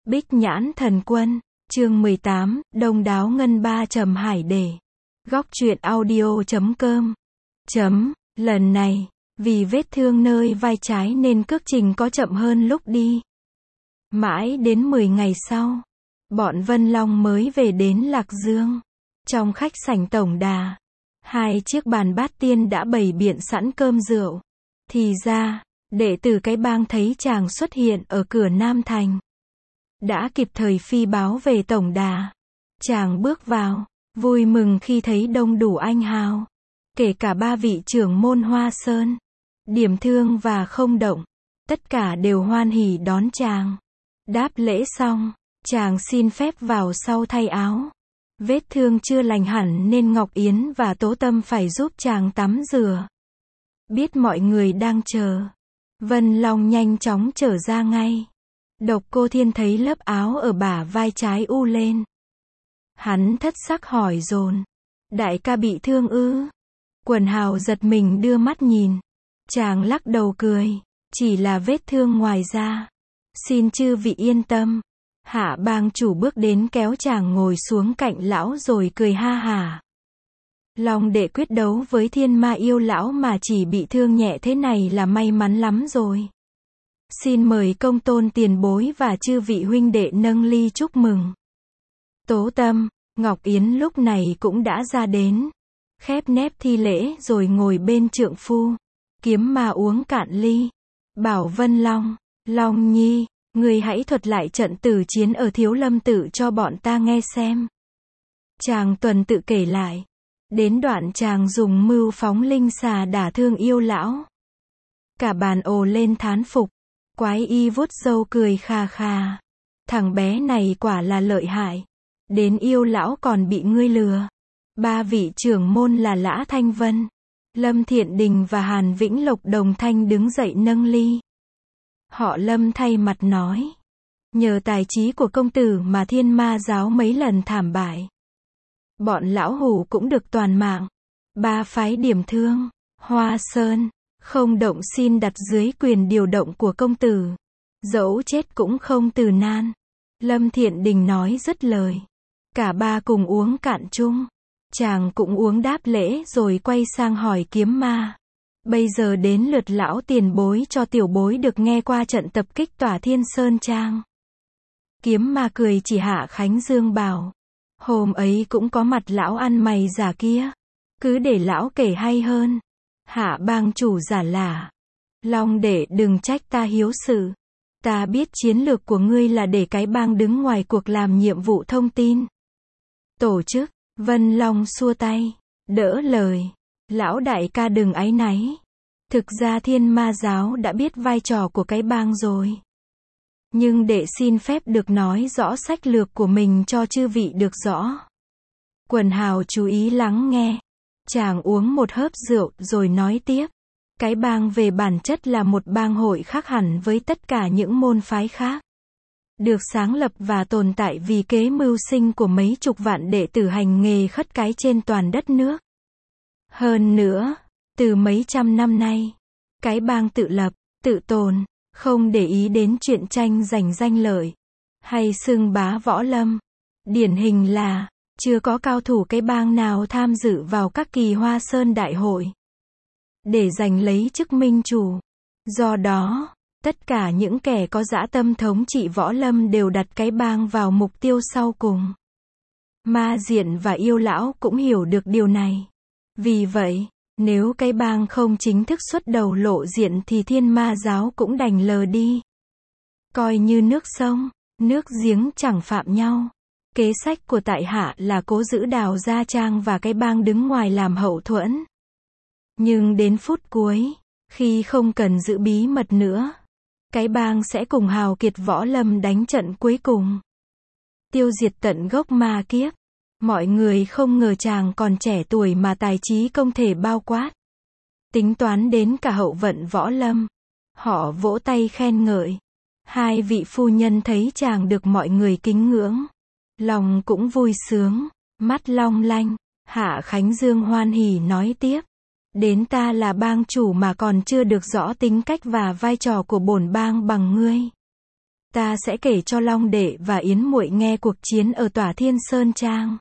Bích Nhãn Thần Quân, chương 18, Đông Đáo Ngân Ba Trầm Hải Đề. Góc truyện audio.com. Lần này, vì vết thương nơi vai trái nên cước trình có chậm hơn lúc đi. Mãi đến 10 ngày sau, bọn Vân Long mới về đến Lạc Dương. Trong khách sảnh tổng đà, 2 chiếc bàn bát tiên đã bày biện sẵn cơm rượu. Thì ra, đệ tử cái bang thấy chàng xuất hiện ở cửa Nam Thành, đã kịp thời phi báo về tổng đà. Chàng bước vào, vui mừng khi thấy đông đủ anh hào, kể cả 3 vị trưởng môn Hoa Sơn, Điểm Thương và Không Động, tất cả đều hoan hỉ đón chàng. Đáp lễ xong, chàng xin phép vào sau thay áo. Vết thương chưa lành hẳn nên Ngọc Yến và Tố Tâm phải giúp chàng tắm rửa. Biết mọi người đang chờ, Vân Long nhanh chóng trở ra ngay. Độc Cô Thiên thấy lớp áo ở bả vai trái u lên. Hắn thất sắc hỏi dồn: đại ca bị thương ư? Quần hào giật mình đưa mắt nhìn. Chàng lắc đầu cười: chỉ là vết thương ngoài da. Xin chư vị yên tâm. Hạ bang chủ bước đến kéo chàng ngồi xuống cạnh lão rồi cười ha hả. Long đệ quyết đấu với thiên ma yêu lão mà chỉ bị thương nhẹ thế này là may mắn lắm rồi. Xin mời công tôn tiền bối và chư vị huynh đệ nâng ly chúc mừng. Tố Tâm, Ngọc Yến lúc này cũng đã ra đến. Khép nép thi lễ rồi ngồi bên trượng phu. Kiếm Ma uống cạn ly. Bảo Vân Long: Long Nhi, người hãy thuật lại trận tử chiến ở Thiếu Lâm Tự cho bọn ta nghe xem. Chàng tuần tự kể lại. Đến đoạn chàng dùng mưu phóng linh xà đả thương yêu lão. Cả bàn ồ lên thán phục. Quái y vuốt râu cười khà khà. Thằng bé này quả là lợi hại. Đến yêu lão còn bị ngươi lừa. 3 vị trưởng môn là Lã Thanh Vân, Lâm Thiện Đình và Hàn Vĩnh Lộc đồng thanh đứng dậy nâng ly. Họ Lâm thay mặt nói: nhờ tài trí của công tử mà Thiên Ma giáo mấy lần thảm bại. Bọn lão hủ cũng được toàn mạng. 3 phái Điểm Thương, Hoa Sơn, Không Động xin đặt dưới quyền điều động của công tử. Dẫu chết cũng không từ nan. Lâm Thiện Đình nói dứt lời, cả 3 cùng uống cạn chung. Chàng cũng uống đáp lễ rồi quay sang hỏi Kiếm Ma: bây giờ đến lượt lão tiền bối cho tiểu bối được nghe qua trận tập kích tỏa Thiên Sơn Trang. Kiếm Ma cười chỉ Hạ Khánh Dương bảo: hôm ấy cũng có mặt lão ăn mày giả kia. Cứ để lão kể hay hơn. Hạ bang chủ giả lả: Long đệ đừng trách ta hiếu sự. Ta biết chiến lược của ngươi là để cái bang đứng ngoài cuộc làm nhiệm vụ thông tin, tổ chức. Vân Long xua tay, đỡ lời: lão đại ca đừng áy náy. Thực ra Thiên Ma giáo đã biết vai trò của cái bang rồi. Nhưng đệ xin phép được nói rõ sách lược của mình cho chư vị được rõ. Quần hào chú ý lắng nghe. Chàng uống một hớp rượu rồi nói tiếp: cái bang về bản chất là một bang hội khác hẳn với tất cả những môn phái khác. Được sáng lập và tồn tại vì kế mưu sinh của mấy chục vạn đệ tử hành nghề khất cái trên toàn đất nước. Hơn nữa, từ mấy trăm năm nay, cái bang tự lập, tự tồn, không để ý đến chuyện tranh giành danh lợi, hay xưng bá võ lâm. Điển hình là, chưa có cao thủ cái bang nào tham dự vào các kỳ Hoa Sơn đại hội, để giành lấy chức minh chủ. Do đó, tất cả những kẻ có dã tâm thống trị võ lâm đều đặt cái bang vào mục tiêu sau cùng. Ma Diện và yêu lão cũng hiểu được điều này. Vì vậy, nếu cái bang không chính thức xuất đầu lộ diện thì Thiên Ma giáo cũng đành lờ đi. Coi như nước sông, nước giếng chẳng phạm nhau. Kế sách của tại hạ là cố giữ Đào Gia Trang và cái bang đứng ngoài làm hậu thuẫn. Nhưng đến phút cuối, khi không cần giữ bí mật nữa, cái bang sẽ cùng hào kiệt võ lâm đánh trận cuối cùng, tiêu diệt tận gốc ma kiếp. Mọi người không ngờ chàng còn trẻ tuổi mà tài trí công thể bao quát. Tính toán đến cả hậu vận võ lâm. Họ vỗ tay khen ngợi. 2 vị phu nhân thấy chàng được mọi người kính ngưỡng, lòng cũng vui sướng, mắt long lanh. Hạ Khánh Dương hoan hỉ nói tiếp: đến ta là bang chủ mà còn chưa được rõ tính cách và vai trò của bổn bang bằng ngươi. Ta sẽ kể cho Long đệ và Yến muội nghe cuộc chiến ở Tỏa Thiên Sơn Trang.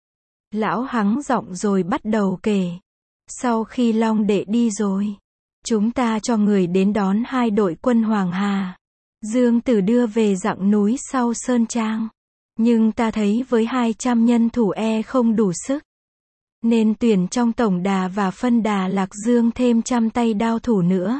Lão hắng giọng rồi bắt đầu kể. Sau khi Long đệ đi rồi, chúng ta cho người đến đón 2 đội quân Hoàng Hà. Dương Tử đưa về dặng núi sau Sơn Trang. Nhưng ta thấy với 200 nhân thủ không đủ sức. Nên tuyển trong tổng đà và phân đà Lạc Dương thêm 100 tay đao thủ nữa.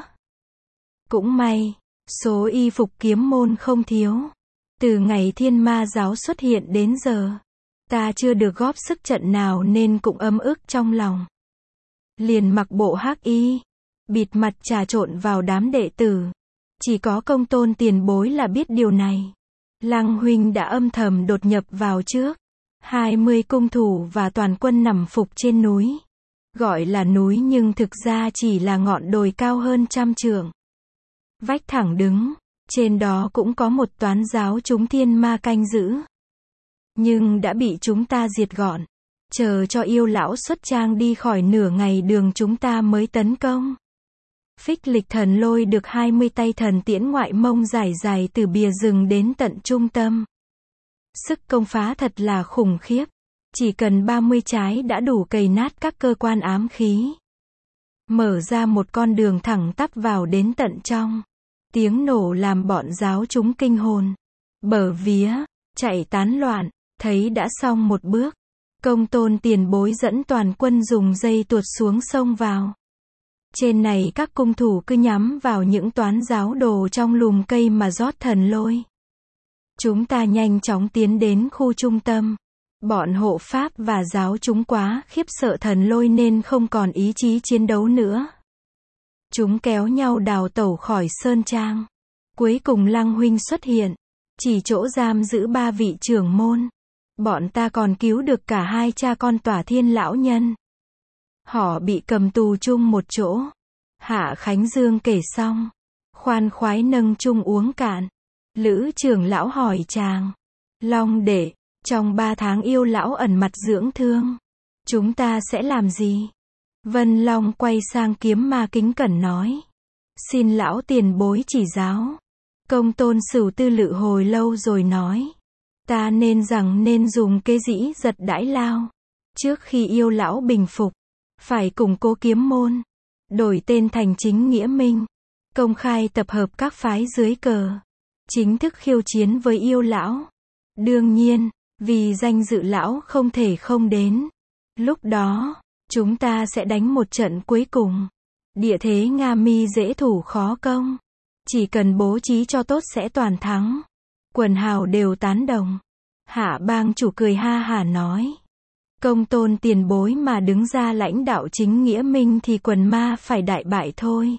Cũng may, số y phục kiếm môn không thiếu. Từ ngày Thiên Ma giáo xuất hiện đến giờ, ta chưa được góp sức trận nào nên cũng ấm ức trong lòng. Liền mặc bộ hắc y, bịt mặt trà trộn vào đám đệ tử. Chỉ có Công Tôn tiền bối là biết điều này. Lăng huynh đã âm thầm đột nhập vào trước. 20 cung thủ và toàn quân nằm phục trên núi. Gọi là núi nhưng thực ra chỉ là ngọn đồi cao hơn 100 trượng. Vách thẳng đứng, trên đó cũng có một toán giáo chúng thiên ma canh giữ. Nhưng đã bị chúng ta diệt gọn. Chờ cho yêu lão xuất trang đi khỏi nửa ngày đường chúng ta mới tấn công. Phích Lịch thần lôi được 20 tay thần tiễn ngoại mông dài dài từ bìa rừng đến tận trung tâm. Sức công phá thật là khủng khiếp. Chỉ cần 30 trái đã đủ cày nát các cơ quan ám khí. Mở ra một con đường thẳng tắp vào đến tận trong. Tiếng nổ làm bọn giáo chúng kinh hồn. Bở vía, chạy tán loạn, thấy đã xong một bước. Công Tôn tiền bối dẫn toàn quân dùng dây tuột xuống sông vào. Trên này các cung thủ cứ nhắm vào những toán giáo đồ trong lùm cây mà rót thần lôi. Chúng ta nhanh chóng tiến đến khu trung tâm. Bọn hộ pháp và giáo chúng quá khiếp sợ thần lôi nên không còn ý chí chiến đấu nữa. Chúng kéo nhau đào tẩu khỏi sơn trang. Cuối cùng Lăng huynh xuất hiện. Chỉ chỗ giam giữ 3 vị trưởng môn. Bọn ta còn cứu được cả 2 cha con Tỏa Thiên lão nhân. Họ bị cầm tù chung một chỗ. Hạ Khánh Dương kể xong. Khoan khoái nâng chung uống cạn. Lữ trưởng lão hỏi chàng. Long đệ, trong 3 tháng yêu lão ẩn mặt dưỡng thương. Chúng ta sẽ làm gì? Vân Long quay sang Kiếm Ma kính cẩn nói. Xin lão tiền bối chỉ giáo. Công Tôn Sửu tư lự hồi lâu rồi nói. Ta nên dùng kế dĩ giật đãi lao. Trước khi yêu lão bình phục, phải củng cố kiếm môn. Đổi tên thành Chính Nghĩa Minh. Công khai tập hợp các phái dưới cờ. Chính thức khiêu chiến với yêu lão. Đương nhiên, vì danh dự lão không thể không đến. Lúc đó, chúng ta sẽ đánh một trận cuối cùng. Địa thế Nga Mi dễ thủ khó công. Chỉ cần bố trí cho tốt sẽ toàn thắng. Quần hào đều tán đồng. Hạ bang chủ cười ha hả nói. Công Tôn tiền bối mà đứng ra lãnh đạo Chính Nghĩa Minh thì quần ma phải đại bại thôi.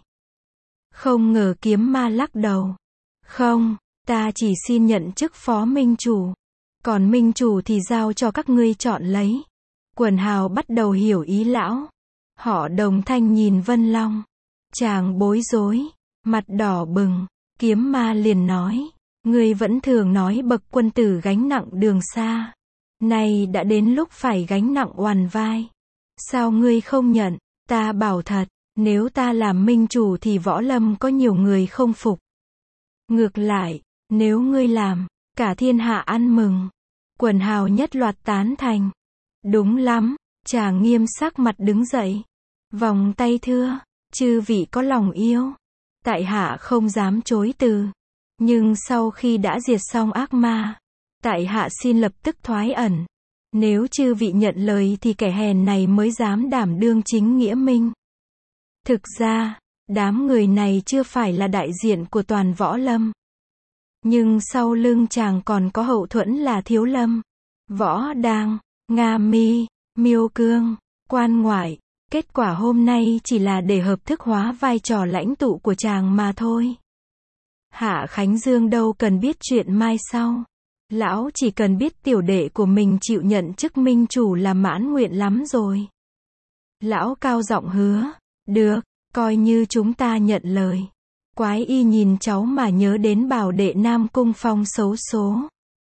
Không ngờ Kiếm Ma lắc đầu. Không, ta chỉ xin nhận chức phó minh chủ. Còn minh chủ thì giao cho các ngươi chọn lấy. Quần hào bắt đầu hiểu ý lão. Họ đồng thanh nhìn Vân Long. Chàng bối rối, mặt đỏ bừng. Kiếm Ma liền nói. Ngươi vẫn thường nói bậc quân tử gánh nặng đường xa. Nay đã đến lúc phải gánh nặng oằn vai. Sao ngươi không nhận? Ta bảo thật, nếu ta làm minh chủ thì võ lâm có nhiều người không phục. Ngược lại, nếu ngươi làm, cả thiên hạ ăn mừng. Quần hào nhất loạt tán thành. Đúng lắm, chàng nghiêm sắc mặt đứng dậy. Vòng tay thưa, chư vị có lòng yêu. Tại hạ không dám chối từ. Nhưng sau khi đã diệt xong ác ma, tại hạ xin lập tức thoái ẩn. Nếu chư vị nhận lời thì kẻ hèn này mới dám đảm đương Chính Nghĩa Minh. Thực ra, đám người này chưa phải là đại diện của toàn võ lâm. Nhưng sau lưng chàng còn có hậu thuẫn là Thiếu Lâm, Võ Đang, Nga Mi, Miêu Cương, Quan Ngoại. Kết quả hôm nay chỉ là để hợp thức hóa vai trò lãnh tụ của chàng mà thôi. Hạ Khánh Dương đâu cần biết chuyện mai sau. Lão chỉ cần biết tiểu đệ của mình chịu nhận chức minh chủ là mãn nguyện lắm rồi. Lão cao giọng hứa. Được, coi như chúng ta nhận lời. Quái y nhìn cháu mà nhớ đến bảo đệ Nam Cung Phong xấu số.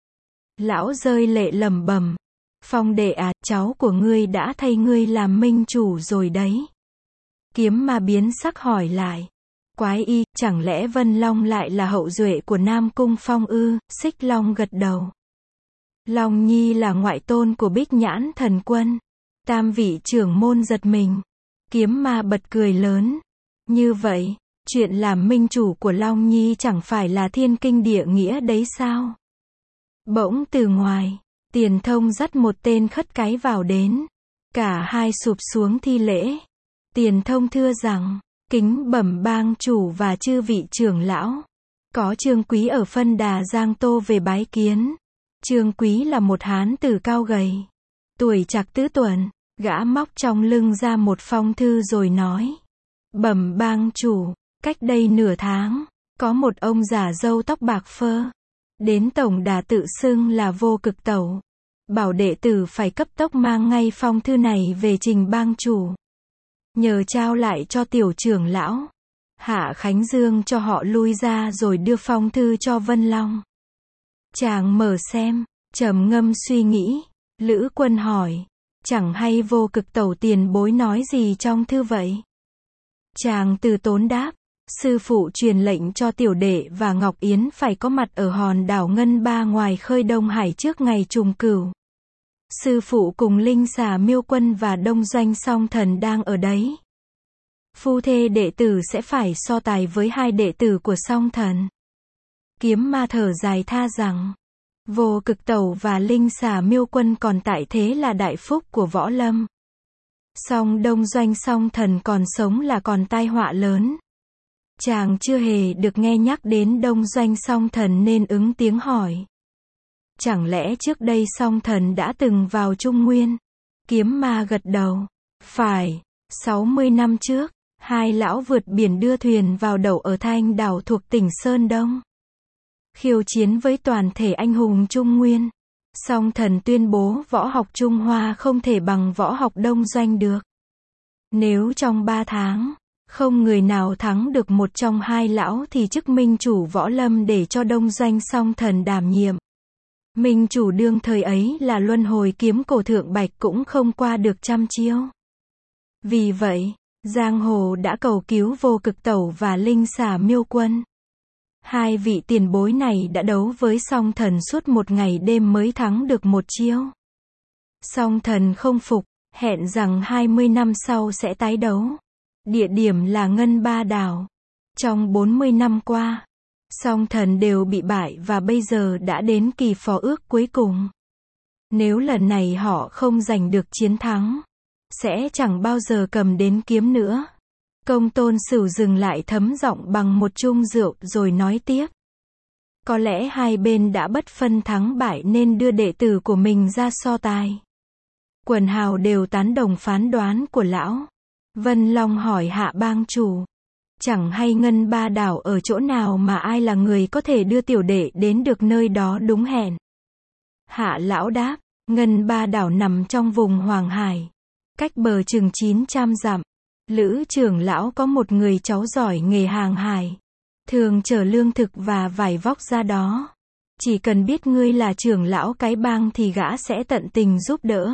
Lão rơi lệ lẩm bẩm. Phong đệ à, cháu của ngươi đã thay ngươi làm minh chủ rồi đấy. Kiếm Ma biến sắc hỏi lại. Quái y, chẳng lẽ Vân Long lại là hậu duệ của Nam Cung Phong ư? Xích Long gật đầu. Long Nhi là ngoại tôn của Bích Nhãn Thần Quân. Tam vị trưởng môn giật mình. Kiếm ma bật cười lớn. Như vậy, chuyện làm minh chủ của Long Nhi chẳng phải là thiên kinh địa nghĩa đấy sao? Bỗng từ ngoài, Tiền Thông dắt một tên khất cái vào đến. Cả hai sụp xuống thi lễ. Tiền Thông thưa rằng, kính bẩm bang chủ và chư vị trưởng lão. Có Trương Quý ở Phân Đà Giang Tô về bái kiến. Trương Quý là một hán tử cao gầy. Tuổi trạc tứ tuần, gã móc trong lưng ra một phong thư rồi nói. Bẩm bang chủ, cách đây nửa tháng, có một ông già râu tóc bạc phơ. Đến tổng đà tự xưng là Vô Cực Tẩu. Bảo đệ tử phải cấp tốc mang ngay phong thư này về trình bang chủ. Nhờ trao lại cho tiểu trưởng lão. Hạ Khánh Dương cho họ lui ra rồi đưa phong thư cho Vân Long. Chàng mở xem, trầm ngâm suy nghĩ. Lữ Quân hỏi, chẳng hay Vô Cực Tẩu tiền bối nói gì trong thư vậy? Chàng từ tốn đáp, sư phụ truyền lệnh cho tiểu đệ và Ngọc Yến phải có mặt ở hòn đảo Ngân Ba ngoài khơi Đông Hải trước ngày trùng cửu. Sư phụ cùng Linh Xà Miêu Quân và Đông Doanh Song Thần đang ở đấy. Phu thê đệ tử sẽ phải so tài với hai đệ tử của Song Thần. Kiếm ma thở dài tha rằng, Vô Cực Tẩu và Linh Xà Miêu Quân còn tại thế là đại phúc của võ lâm. Song Đông Doanh Song Thần còn sống là còn tai họa lớn. Chàng chưa hề được nghe nhắc đến Đông Doanh Song Thần nên ứng tiếng hỏi. Chẳng lẽ trước đây Song Thần đã từng vào Trung Nguyên? Kiếm ma gật đầu. Phải, 60 năm trước, hai lão vượt biển đưa thuyền vào đậu ở Thanh Đảo thuộc tỉnh Sơn Đông. Khiêu chiến với toàn thể anh hùng Trung Nguyên. Song Thần tuyên bố võ học Trung Hoa không thể bằng võ học Đông Doanh được. Nếu trong 3 tháng, không người nào thắng được một trong hai lão thì chức minh chủ võ lâm để cho Đông Doanh Song Thần đảm nhiệm. Minh chủ đương thời ấy là Luân Hồi Kiếm Cổ Thượng Bạch cũng không qua được trăm chiêu. Vì vậy, giang hồ đã cầu cứu Vô Cực Tẩu và Linh Xà Miêu Quân. Hai vị tiền bối này đã đấu với Song Thần suốt một ngày đêm mới thắng được một chiêu. Song Thần không phục, hẹn rằng 20 năm sau sẽ tái đấu. Địa điểm là Ngân Ba Đảo. Trong 40 năm qua, Song Thần đều bị bại và bây giờ đã đến kỳ phò ước cuối cùng. Nếu lần này họ không giành được chiến thắng, sẽ chẳng bao giờ cầm đến kiếm nữa. Công Tôn Sửu dừng lại thấm giọng bằng một chung rượu rồi nói tiếp. Có lẽ hai bên đã bất phân thắng bại nên đưa đệ tử của mình ra so tài. Quần hào đều tán đồng phán đoán của lão. Vân Long hỏi Hạ bang chủ. Chẳng hay Ngân Ba Đảo ở chỗ nào mà ai là người có thể đưa tiểu đệ đến được nơi đó đúng hẹn? Hạ lão đáp, Ngân Ba Đảo nằm trong vùng Hoàng Hải. Cách bờ chừng 900 dặm. Lữ trưởng lão có một người cháu giỏi nghề hàng hải. Thường chở lương thực và vải vóc ra đó. Chỉ cần biết ngươi là trưởng lão cái bang thì gã sẽ tận tình giúp đỡ.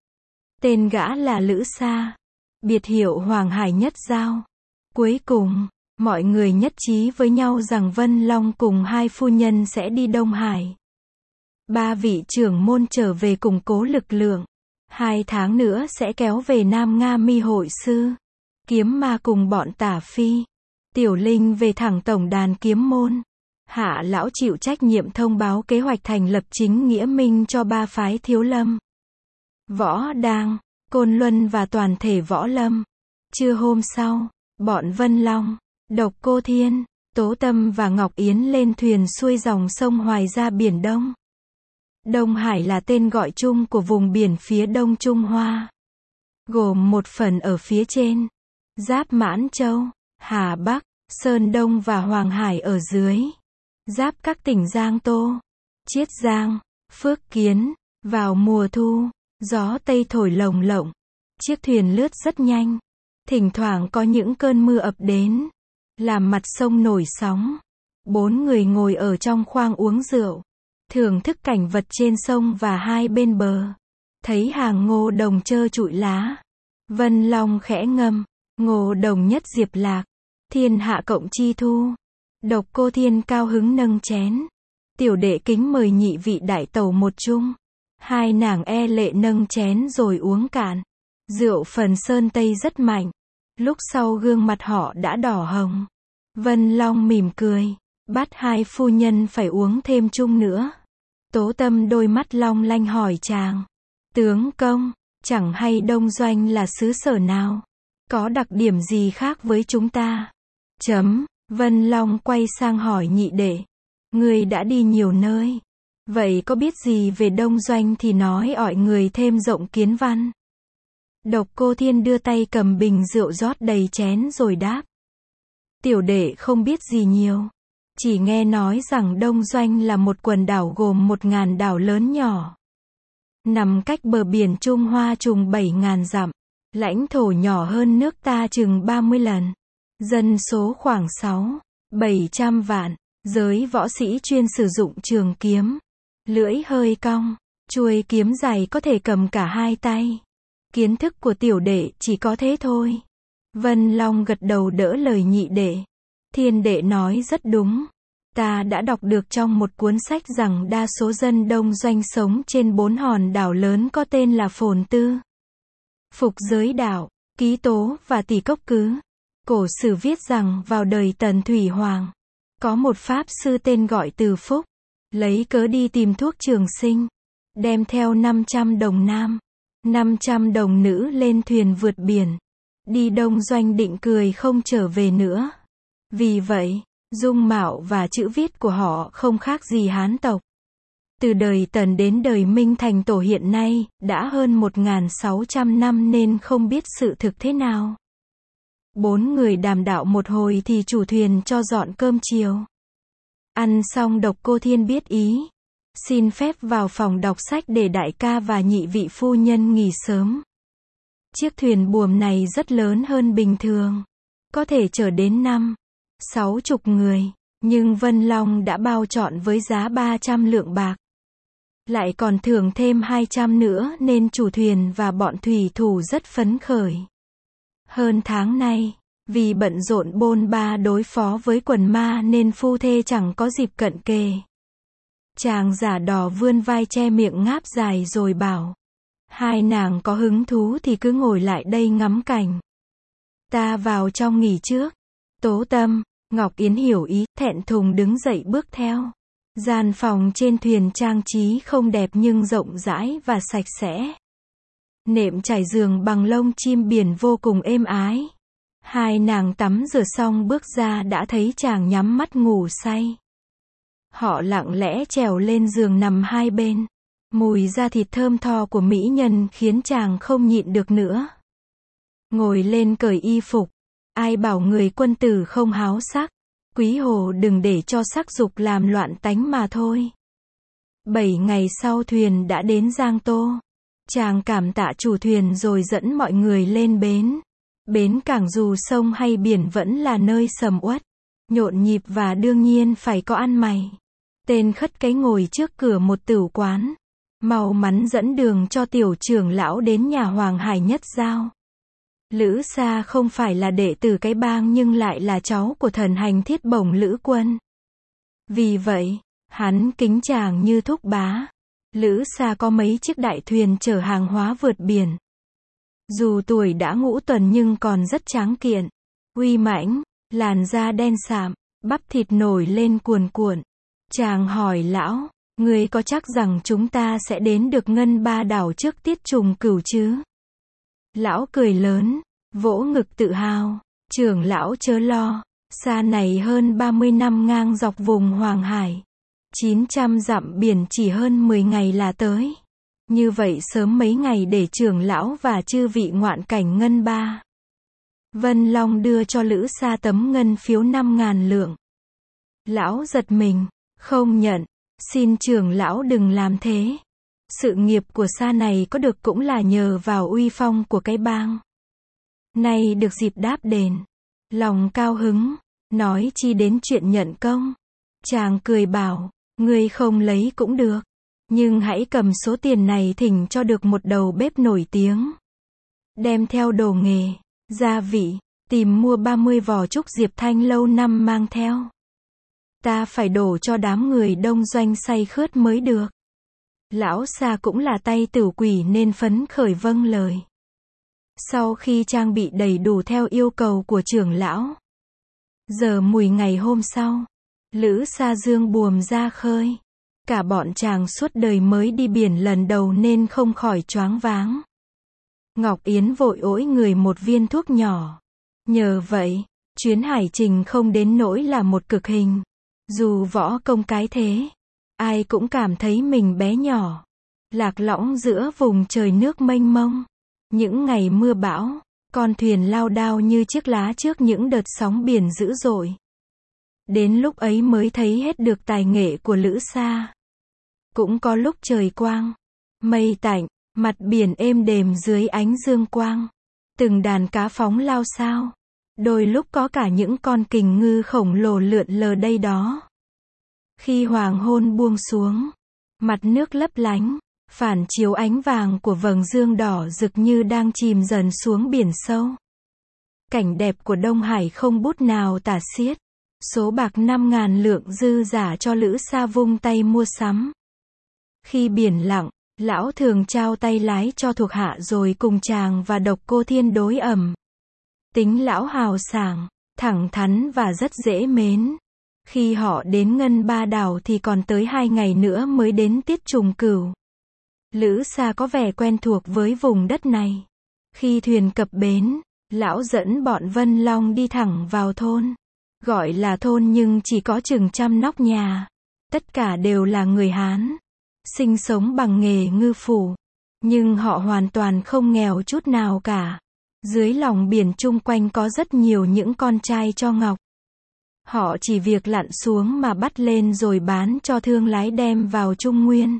Tên gã là Lữ Sa. Biệt hiệu Hoàng Hải Nhất Giao. Cuối cùng, mọi người nhất trí với nhau rằng Vân Long cùng hai phu nhân sẽ đi Đông Hải. 3 vị trưởng môn trở về củng cố lực lượng. 2 tháng nữa sẽ kéo về Nam Nga Mi hội sư. Kiếm ma cùng bọn Tả Phi. Tiểu Linh về thẳng tổng đàn kiếm môn. Hạ lão chịu trách nhiệm thông báo kế hoạch thành lập chính nghĩa minh cho 3 phái thiếu lâm. Võ Đang, Côn Luân và toàn thể võ lâm. Trưa hôm sau, bọn Vân Long, Độc Cô Thiên, Tố Tâm và Ngọc Yến lên thuyền xuôi dòng sông Hoài ra Biển Đông. Đông Hải là tên gọi chung của vùng biển phía đông Trung Hoa. Gồm một phần ở phía trên, giáp Mãn Châu, Hà Bắc, Sơn Đông và Hoàng Hải ở dưới. Giáp các tỉnh Giang Tô, Chiết Giang, Phước Kiến. Vào mùa thu, gió Tây thổi lồng lộng. Chiếc thuyền lướt rất nhanh. Thỉnh thoảng có những cơn mưa ập đến, làm mặt sông nổi sóng. 4 người ngồi ở trong khoang uống rượu, thưởng thức cảnh vật trên sông và hai bên bờ. Thấy hàng ngô đồng trơ trụi lá. Vân Long khẽ ngâm, ngô đồng nhất diệp lạc. Thiên hạ cộng chi thu. Độc Cô Thiên cao hứng nâng chén. Tiểu đệ kính mời nhị vị đại tẩu một chung. Hai nàng e lệ nâng chén rồi uống cạn. Rượu Phần Sơn Tây rất mạnh. Lúc sau gương mặt họ đã đỏ hồng. Vân Long mỉm cười. Bắt hai phu nhân phải uống thêm chung nữa. Tố Tâm đôi mắt long lanh hỏi chàng. Tướng công, chẳng hay Đông Doanh là xứ sở nào? Có đặc điểm gì khác với chúng ta? Vân Long quay sang hỏi nhị đệ. Người đã đi nhiều nơi. Vậy có biết gì về Đông Doanh thì nói ọi người thêm rộng kiến văn. Độc Cô Thiên đưa tay cầm bình rượu rót đầy chén rồi đáp. Tiểu đệ không biết gì nhiều. Chỉ nghe nói rằng Đông Doanh là một quần đảo gồm 1000 đảo lớn nhỏ. Nằm cách bờ biển Trung Hoa chừng 7000 dặm. Lãnh thổ nhỏ hơn nước ta chừng 30 lần. Dân số khoảng 600-700 vạn. Giới võ sĩ chuyên sử dụng trường kiếm. Lưỡi hơi cong. Chuôi kiếm dài có thể cầm cả hai tay. Kiến thức của tiểu đệ chỉ có thế thôi. Vân Long gật đầu đỡ lời nhị đệ. Thiên đệ nói rất đúng. Ta đã đọc được trong một cuốn sách rằng đa số dân Đông Doanh sống trên 4 hòn đảo lớn có tên là Phồn Tư, Phục Giới Đảo, Ký Tố và Tỷ Cốc Cứ. Cổ sử viết rằng vào đời Tần Thủy Hoàng, có một pháp sư tên gọi Từ Phúc, lấy cớ đi tìm thuốc trường sinh, đem theo 500 đồng nam, 500 đồng nữ lên thuyền vượt biển, đi Đông Doanh định cười không trở về nữa. Vì vậy, dung mạo và chữ viết của họ không khác gì Hán tộc. Từ đời Tần đến đời Minh Thành Tổ hiện nay, đã hơn 1600 năm nên không biết sự thực thế nào. 4 người đàm đạo một hồi thì chủ thuyền cho dọn cơm chiều. Ăn xong Độc Cô Thiên biết ý. Xin phép vào phòng đọc sách để đại ca và nhị vị phu nhân nghỉ sớm. Chiếc thuyền buồm này rất lớn hơn bình thường. Có thể chở đến 50-60 người. Nhưng Vân Long đã bao trọn với giá 300 lượng bạc. Lại còn thưởng thêm 200 nữa nên chủ thuyền và bọn thủy thủ rất phấn khởi. Hơn tháng nay, vì bận rộn bôn ba đối phó với quần ma nên phu thê chẳng có dịp cận kề. Chàng giả đò vươn vai che miệng ngáp dài rồi bảo. Hai nàng có hứng thú thì cứ ngồi lại đây ngắm cảnh. Ta vào trong nghỉ trước. Tố Tâm, Ngọc Yến hiểu ý, thẹn thùng đứng dậy bước theo. Gian phòng trên thuyền trang trí không đẹp nhưng rộng rãi và sạch sẽ. Nệm trải giường bằng lông chim biển vô cùng êm ái. Hai nàng tắm rửa xong bước ra đã thấy chàng nhắm mắt ngủ say. Họ lặng lẽ trèo lên giường nằm hai bên. Mùi da thịt thơm tho của mỹ nhân khiến chàng không nhịn được nữa. Ngồi lên cởi y phục. Ai bảo người quân tử không háo sắc. Quý hồ đừng để cho sắc dục làm loạn tánh mà thôi. 7 ngày sau thuyền đã đến Giang Tô. Chàng cảm tạ chủ thuyền rồi dẫn mọi người lên bến. Bến cảng dù sông hay biển vẫn là nơi sầm uất, nhộn nhịp và đương nhiên phải có ăn mày. Tên khất cái ngồi trước cửa một tửu quán. Mau mắn dẫn đường cho tiểu trưởng lão đến nhà Hoàng Hải Nhất Giao. Lữ Sa không phải là đệ tử cái bang nhưng lại là cháu của thần hành Thiết Bổng Lữ Quân. Vì vậy, hắn kính chàng như thúc bá. Lữ Sa có mấy chiếc đại thuyền chở hàng hóa vượt biển. Dù tuổi đã ngũ tuần nhưng còn rất tráng kiện, uy mãnh, làn da đen sạm, bắp thịt nổi lên cuồn cuộn. Chàng hỏi lão, người có chắc rằng chúng ta sẽ đến được Ngân Ba đảo trước tiết trùng cửu chứ? Lão cười lớn, vỗ ngực tự hào, trưởng lão chớ lo, xa này hơn 30 năm ngang dọc vùng Hoàng Hải. 900 dặm biển chỉ hơn 10 ngày là tới. Như vậy sớm mấy ngày để trưởng lão và chư vị ngoạn cảnh Ngân Ba. Vân Long đưa cho Lữ Sa tấm ngân phiếu 5.000 lượng. Lão giật mình, không nhận, xin trưởng lão đừng làm thế. Sự nghiệp của Sa này có được cũng là nhờ vào uy phong của cái bang. Nay được dịp đáp đền, lòng cao hứng, nói chi đến chuyện nhận công. Chàng cười bảo, ngươi không lấy cũng được, nhưng hãy cầm số tiền này thỉnh cho được một đầu bếp nổi tiếng. Đem theo đồ nghề, gia vị, tìm mua 30 vò trúc diệp thanh lâu năm mang theo. Ta phải đổ cho đám người đông doanh say khướt mới được. Lão Sa cũng là tay tử quỷ nên phấn khởi vâng lời. Sau khi trang bị đầy đủ theo yêu cầu của trưởng lão, giờ mùi ngày hôm sau, Lữ Sa dương buồm ra khơi. Cả bọn chàng suốt đời mới đi biển lần đầu nên không khỏi choáng váng. Ngọc Yến vội ỗi người một viên thuốc nhỏ. Nhờ vậy, chuyến hải trình không đến nỗi là một cực hình. Dù võ công cái thế, ai cũng cảm thấy mình bé nhỏ, lạc lõng giữa vùng trời nước mênh mông. Những ngày mưa bão, con thuyền lao đao như chiếc lá trước những đợt sóng biển dữ dội. Đến lúc ấy mới thấy hết được tài nghệ của Lữ Sa. Cũng có lúc trời quang, mây tạnh, mặt biển êm đềm dưới ánh dương quang. Từng đàn cá phóng lao sao. Đôi lúc có cả những con kình ngư khổng lồ lượn lờ đây đó. Khi hoàng hôn buông xuống, mặt nước lấp lánh, phản chiếu ánh vàng của vầng dương đỏ rực như đang chìm dần xuống biển sâu. Cảnh đẹp của Đông Hải không bút nào tả xiết. Số bạc 5.000 lượng dư giả cho Lữ Sa vung tay mua sắm. Khi biển lặng, lão thường trao tay lái cho thuộc hạ rồi cùng chàng và Độc Cô Thiên đối ẩm. Tính lão hào sảng, thẳng thắn và rất dễ mến. Khi họ đến Ngân Ba Đảo thì còn tới 2 ngày nữa mới đến Tiết Trùng Cửu. Lữ Sa có vẻ quen thuộc với vùng đất này. Khi thuyền cập bến, lão dẫn bọn Vân Long đi thẳng vào thôn. Gọi là thôn nhưng chỉ có chừng 100 nóc nhà. Tất cả đều là người Hán. Sinh sống bằng nghề ngư phủ. Nhưng họ hoàn toàn không nghèo chút nào cả. Dưới lòng biển chung quanh có rất nhiều những con trai cho ngọc. Họ chỉ việc lặn xuống mà bắt lên rồi bán cho thương lái đem vào Trung Nguyên.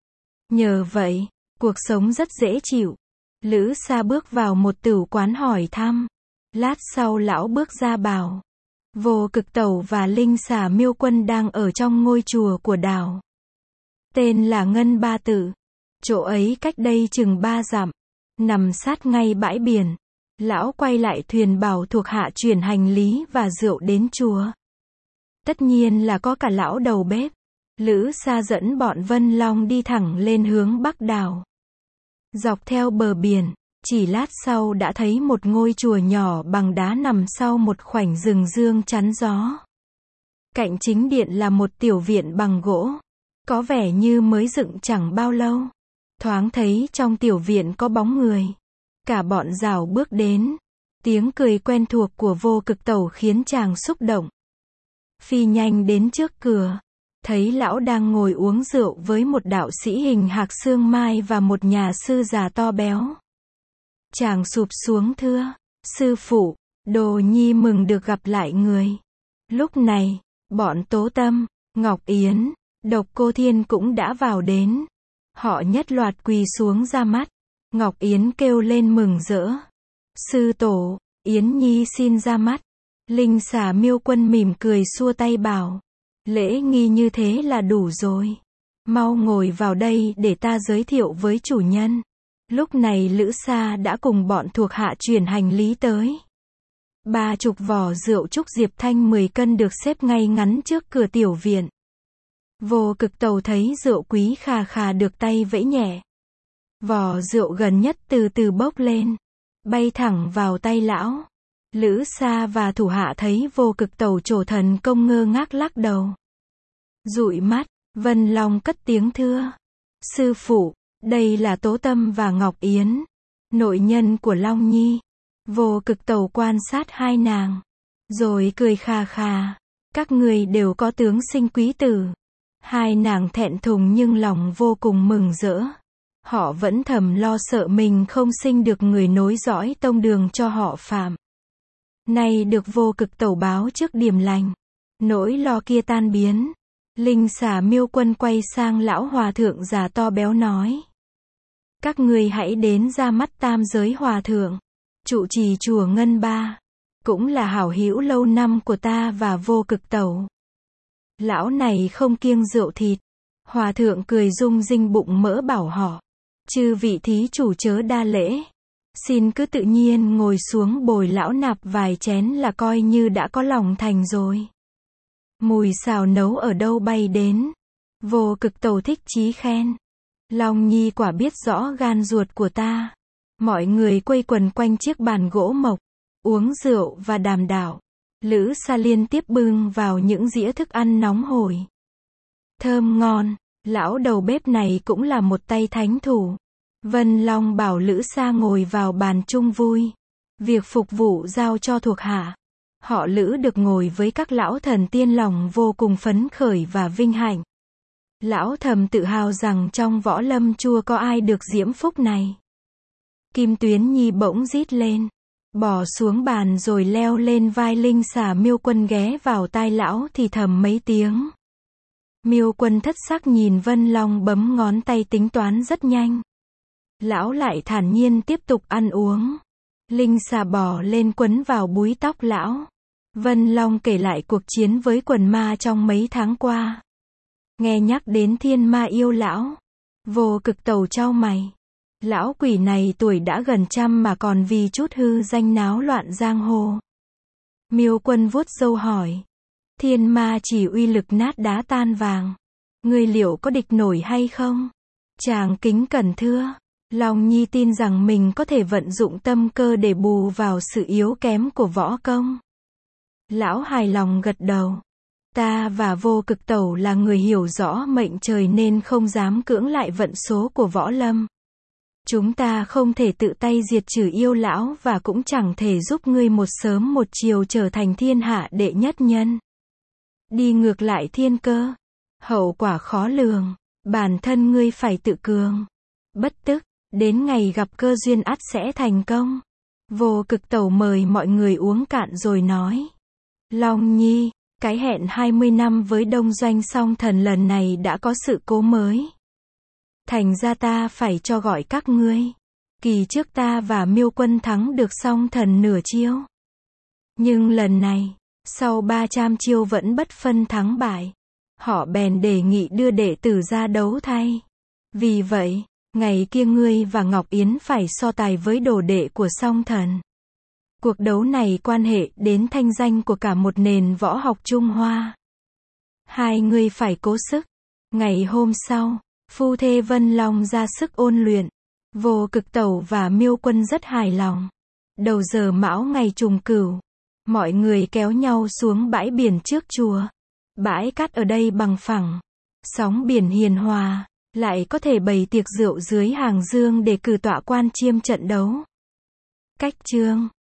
Nhờ vậy, cuộc sống rất dễ chịu. Lữ Sa bước vào một tửu quán hỏi thăm. Lát sau lão bước ra bảo. Vô Cực Tẩu và Linh Xà Miêu Quân đang ở trong ngôi chùa của đảo. Tên là Ngân Ba Tự. Chỗ ấy cách đây chừng 3 dặm. Nằm sát ngay bãi biển. Lão quay lại thuyền bảo thuộc hạ chuyển hành lý và rượu đến chùa. Tất nhiên là có cả lão đầu bếp. Lữ Sa dẫn bọn Vân Long đi thẳng lên hướng Bắc đảo. Dọc theo bờ biển, chỉ lát sau đã thấy một ngôi chùa nhỏ bằng đá nằm sau một khoảnh rừng dương chắn gió. Cạnh chính điện là một tiểu viện bằng gỗ. Có vẻ như mới dựng chẳng bao lâu. Thoáng thấy trong tiểu viện có bóng người. Cả bọn rảo bước đến. Tiếng cười quen thuộc của Vô Cực Tẩu khiến chàng xúc động. Phi nhanh đến trước cửa. Thấy lão đang ngồi uống rượu với một đạo sĩ hình hạc xương mai và một nhà sư già to béo. Chàng sụp xuống thưa. Sư phụ, đồ nhi mừng được gặp lại người. Lúc này, bọn Tố Tâm, Ngọc Yến, Độc Cô Thiên cũng đã vào đến. Họ nhất loạt quỳ xuống ra mắt. Ngọc Yến kêu lên mừng rỡ. Sư tổ, Yến Nhi xin ra mắt. Linh Xà Miêu Quân mỉm cười xua tay bảo. Lễ nghi như thế là đủ rồi. Mau ngồi vào đây để ta giới thiệu với chủ nhân. Lúc này Lữ Sa đã cùng bọn thuộc hạ chuyển hành lý tới. 30 vò rượu trúc diệp thanh 10 cân được xếp ngay ngắn trước cửa tiểu viện. Vô Cực Tẩu thấy rượu quý khà khà được tay vẫy nhẹ. Vò rượu gần nhất từ từ bốc lên, bay thẳng vào tay lão. Lữ Sa và thủ hạ thấy Vô Cực Tẩu trổ thần công ngơ ngác lắc đầu. Dụi mắt, Vân Long cất tiếng thưa. Sư phụ, đây là Tố Tâm và Ngọc Yến, nội nhân của Long Nhi. Vô Cực Tẩu quan sát hai nàng, rồi cười khà khà. Các người đều có tướng sinh quý tử. Hai nàng thẹn thùng nhưng lòng vô cùng mừng rỡ. Họ vẫn thầm lo sợ mình không sinh được người nối dõi tông đường cho họ phạm. Nay được Vô Cực Tẩu báo trước điểm lành, nỗi lo kia tan biến. Linh Xà Miêu Quân quay sang lão hòa thượng già to béo nói. Các người hãy đến ra mắt tam giới hòa thượng, trụ trì chùa Ngân Ba, cũng là hảo hữu lâu năm của ta và Vô Cực Tẩu. Lão này không kiêng rượu thịt. Hòa thượng cười rung rinh bụng mỡ bảo họ. Chư vị thí chủ chớ đa lễ. Xin cứ tự nhiên ngồi xuống bồi lão nạp vài chén là coi như đã có lòng thành rồi. Mùi xào nấu ở đâu bay đến. Vô Cực Tầu thích chí khen. Long Nhi quả biết rõ gan ruột của ta. Mọi người quây quần quanh chiếc bàn gỗ mộc, uống rượu và đàm đạo. Lữ Sa liên tiếp bưng vào những dĩa thức ăn nóng hổi. Thơm ngon, lão đầu bếp này cũng là một tay thánh thủ. Vân Long bảo Lữ Sa ngồi vào bàn chung vui. Việc phục vụ giao cho thuộc hạ. Họ Lữ được ngồi với các lão thần tiên lòng vô cùng phấn khởi và vinh hạnh. Lão thầm tự hào rằng trong võ lâm chua có ai được diễm phúc này. Kim Tuyến Nhi bỗng rít lên, bỏ xuống bàn rồi leo lên vai Linh Xà Miêu Quân ghé vào tai lão thì thầm mấy tiếng. Miêu Quân thất sắc nhìn Vân Long bấm ngón tay tính toán rất nhanh. Lão lại thản nhiên tiếp tục ăn uống. Linh Xà bò lên quấn vào búi tóc lão. Vân Long kể lại cuộc chiến với quần ma trong mấy tháng qua. Nghe nhắc đến thiên ma yêu lão. Vô Cực Tầu chau mày. Lão quỷ này tuổi đã gần trăm mà còn vì chút hư danh náo loạn giang hồ. Miêu Quân vuốt râu hỏi. Thiên ma chỉ uy lực nát đá tan vàng. Ngươi liệu có địch nổi hay không? Chàng kính cẩn thưa. Long Nhi tin rằng mình có thể vận dụng tâm cơ để bù vào sự yếu kém của võ công. Lão hài lòng gật đầu. Ta và Vô Cực Tẩu là người hiểu rõ mệnh trời nên không dám cưỡng lại vận số của võ lâm. Chúng ta không thể tự tay diệt trừ yêu lão và cũng chẳng thể giúp ngươi một sớm một chiều trở thành thiên hạ đệ nhất nhân. Đi ngược lại thiên cơ. Hậu quả khó lường. Bản thân ngươi phải tự cường. Bất tức, đến ngày gặp cơ duyên ắt sẽ thành công. Vô Cực Tẩu mời mọi người uống cạn rồi nói. Long Nhi, cái hẹn 20 năm với Đông Doanh Song Thần lần này đã có sự cố mới. Thành ra ta phải cho gọi các ngươi. Kỳ trước ta và Miêu Quân thắng được Song Thần nửa chiêu. Nhưng lần này, sau 300 chiêu vẫn bất phân thắng bại. Họ bèn đề nghị đưa đệ tử ra đấu thay. Vì vậy, ngày kia ngươi và Ngọc Yến phải so tài với đồ đệ của Song Thần. Cuộc đấu này quan hệ đến thanh danh của cả một nền võ học Trung Hoa. Hai người phải cố sức. Ngày hôm sau, phu thê Vân Long ra sức ôn luyện. Vô Cực Tẩu và Miêu Quân rất hài lòng. Đầu giờ mão ngày trùng cửu, mọi người kéo nhau xuống bãi biển trước chùa. Bãi cát ở đây bằng phẳng, sóng biển hiền hòa, lại có thể bày tiệc rượu dưới hàng dương để cử tọa quan chiêm trận đấu. Cách chương